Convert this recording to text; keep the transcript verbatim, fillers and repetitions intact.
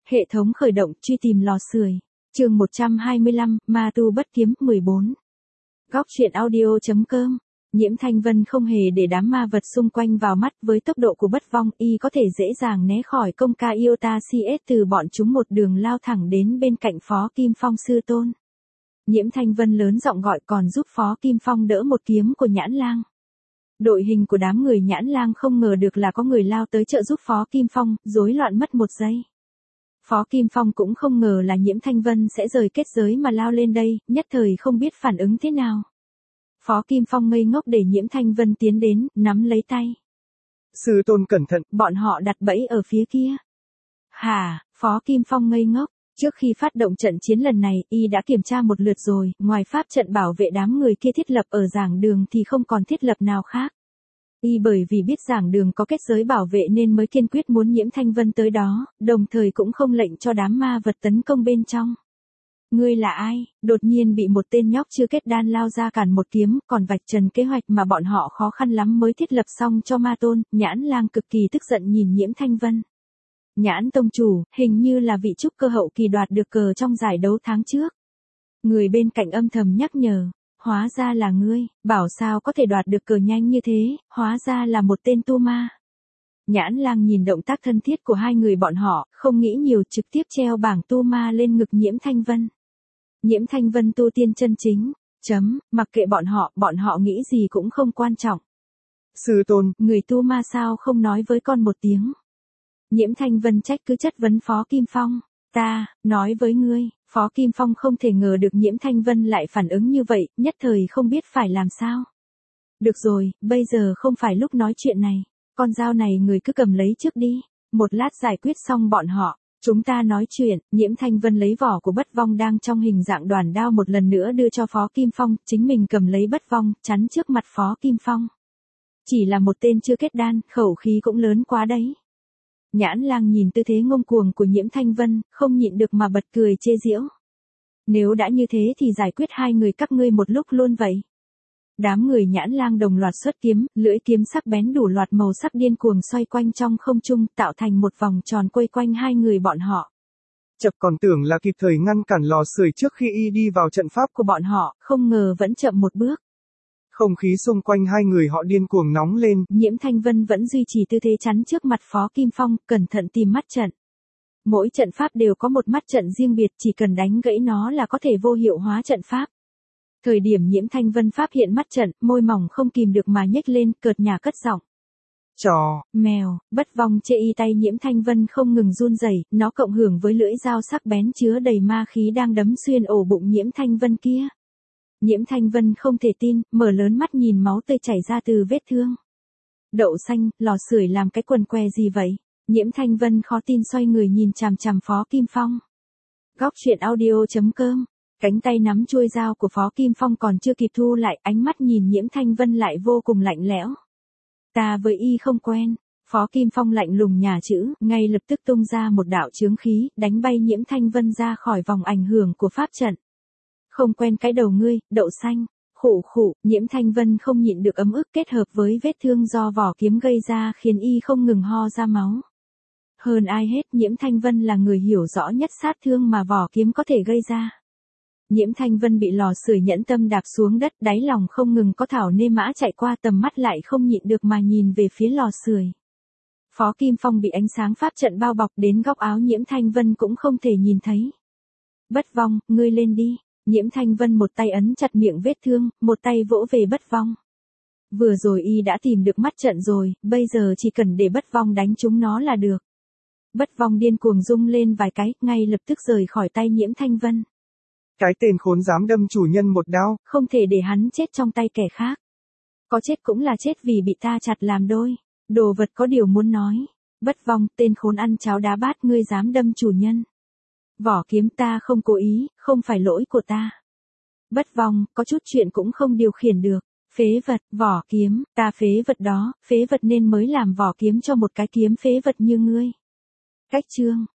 Hệ thống khởi động, truy tìm lò sưởi. Chương một trăm hai mươi lăm, Ma tu bất kiếm, mười bốn. Góc truyện audio.com. Nhiễm Thanh Vân không hề để đám ma vật xung quanh vào mắt, với tốc độ của bất vong, y có thể dễ dàng né khỏi công ca Iota xê ét từ bọn chúng một đường lao thẳng đến bên cạnh Phó Kim Phong sư tôn. Nhiễm Thanh Vân lớn giọng gọi còn giúp Phó Kim Phong đỡ một kiếm của Nhãn Lang. Đội hình của đám người Nhãn Lang không ngờ được là có người lao tới trợ giúp Phó Kim Phong, rối loạn mất một giây. Phó Kim Phong cũng không ngờ là Nhiễm Thanh Vân sẽ rời kết giới mà lao lên đây, nhất thời không biết phản ứng thế nào. Phó Kim Phong ngây ngốc để Nhiễm Thanh Vân tiến đến, nắm lấy tay. Sư tôn cẩn thận, bọn họ đặt bẫy ở phía kia. Hả, Phó Kim Phong ngây ngốc, trước khi phát động trận chiến lần này, y đã kiểm tra một lượt rồi, ngoài pháp trận bảo vệ đám người kia thiết lập ở giảng đường thì không còn thiết lập nào khác. Y bởi vì biết giảng đường có kết giới bảo vệ nên mới kiên quyết muốn Nhiễm Thanh Vân tới đó, đồng thời cũng không lệnh cho đám ma vật tấn công bên trong. Ngươi là ai? Đột nhiên bị một tên nhóc chưa kết đan lao ra cản một kiếm, còn vạch trần kế hoạch mà bọn họ khó khăn lắm mới thiết lập xong cho ma tôn. Nhãn Lang cực kỳ tức giận nhìn Nhiễm Thanh Vân. Nhãn tông chủ, hình như là vị trúc cơ hậu kỳ đoạt được cờ trong giải đấu tháng trước. Người bên cạnh âm thầm nhắc nhở. Hóa ra là ngươi, bảo sao có thể đoạt được cờ nhanh như thế, hóa ra là một tên tu ma. Nhãn Lang nhìn động tác thân thiết của hai người bọn họ, không nghĩ nhiều, trực tiếp treo bảng tu ma lên ngực Nhiễm Thanh Vân. Nhiễm Thanh Vân tu tiên chân chính, chấm, mặc kệ bọn họ, bọn họ nghĩ gì cũng không quan trọng. Sư tôn, người tu ma sao không nói với con một tiếng. Nhiễm Thanh Vân trách cứ chất vấn Phó Kim Phong. Ta, nói với ngươi, Phó Kim Phong không thể ngờ được Nhiễm Thanh Vân lại phản ứng như vậy, nhất thời không biết phải làm sao. Được rồi, bây giờ không phải lúc nói chuyện này, con dao này người cứ cầm lấy trước đi, một lát giải quyết xong bọn họ, chúng ta nói chuyện. Nhiễm Thanh Vân lấy vỏ của bất vong đang trong hình dạng đoàn đao một lần nữa đưa cho Phó Kim Phong, chính mình cầm lấy bất vong, chắn trước mặt Phó Kim Phong. Chỉ là một tên chưa kết đan, khẩu khí cũng lớn quá đấy. Nhãn Lang nhìn tư thế ngông cuồng của Nhiễm Thanh Vân, không nhịn được mà bật cười chê giễu. Nếu đã như thế thì giải quyết hai người các ngươi một lúc luôn vậy. Đám người Nhãn Lang đồng loạt xuất kiếm, lưỡi kiếm sắc bén đủ loạt màu sắc điên cuồng xoay quanh trong không trung, tạo thành một vòng tròn quây quanh hai người bọn họ. Chập còn tưởng là kịp thời ngăn cản lò sưởi trước khi y đi vào trận pháp của bọn họ, không ngờ vẫn chậm một bước. Không khí xung quanh hai người họ điên cuồng nóng lên. Nhiễm Thanh Vân vẫn duy trì tư thế chắn trước mặt Phó Kim Phong, cẩn thận tìm mắt trận. Mỗi trận pháp đều có một mắt trận riêng biệt, chỉ cần đánh gãy nó là có thể vô hiệu hóa trận pháp. Thời điểm Nhiễm Thanh Vân phát hiện mắt trận, môi mỏng không kìm được mà nhếch lên, cợt nhả cất giọng. Chó, mèo, bất vong chê y tay Nhiễm Thanh Vân không ngừng run rẩy, nó cộng hưởng với lưỡi dao sắc bén chứa đầy ma khí đang đấm xuyên ổ bụng Nhiễm Thanh Vân kia. Nhiễm Thanh Vân không thể tin, mở lớn mắt nhìn máu tươi chảy ra từ vết thương. Đậu xanh, lò sưởi làm cái quần què gì vậy? Nhiễm Thanh Vân khó tin xoay người nhìn chằm chằm Phó Kim Phong. Góc truyện audio.com. Cánh tay nắm chuôi dao của Phó Kim Phong còn chưa kịp thu lại, ánh mắt nhìn Nhiễm Thanh Vân lại vô cùng lạnh lẽo. Ta với y không quen. Phó Kim Phong lạnh lùng nhả chữ, ngay lập tức tung ra một đạo chướng khí, đánh bay Nhiễm Thanh Vân ra khỏi vòng ảnh hưởng của pháp trận. Không quen cái đầu ngươi, đậu xanh. Khụ khụ, Nhiễm Thanh Vân không nhịn được ấm ức kết hợp với vết thương do vỏ kiếm gây ra khiến y không ngừng ho ra máu. Hơn ai hết, Nhiễm Thanh Vân là người hiểu rõ nhất sát thương mà vỏ kiếm có thể gây ra. Nhiễm Thanh Vân bị lò sưởi nhẫn tâm đạp xuống đất, đáy lòng không ngừng có thảo nê mã chạy qua, tầm mắt lại không nhịn được mà nhìn về phía lò sưởi. Phó Kim Phong bị ánh sáng pháp trận bao bọc đến góc áo Nhiễm Thanh Vân cũng không thể nhìn thấy. Bất vong, ngươi lên đi. Nhiễm Thanh Vân một tay ấn chặt miệng vết thương, một tay vỗ về bất vong. Vừa rồi y đã tìm được mắt trận rồi, bây giờ chỉ cần để bất vong đánh chúng nó là được. Bất vong điên cuồng rung lên vài cái, ngay lập tức rời khỏi tay Nhiễm Thanh Vân. Cái tên khốn dám đâm chủ nhân một đao. Không thể để hắn chết trong tay kẻ khác. Có chết cũng là chết vì bị ta chặt làm đôi. Đồ vật có điều muốn nói. Bất vong, tên khốn ăn cháo đá bát, ngươi dám đâm chủ nhân. Vỏ kiếm ta không cố ý, không phải lỗi của ta. Bất vong, có chút chuyện cũng không điều khiển được. Phế vật, vỏ kiếm, ta phế vật đó, phế vật nên mới làm vỏ kiếm cho một cái kiếm phế vật như ngươi. Cách chương.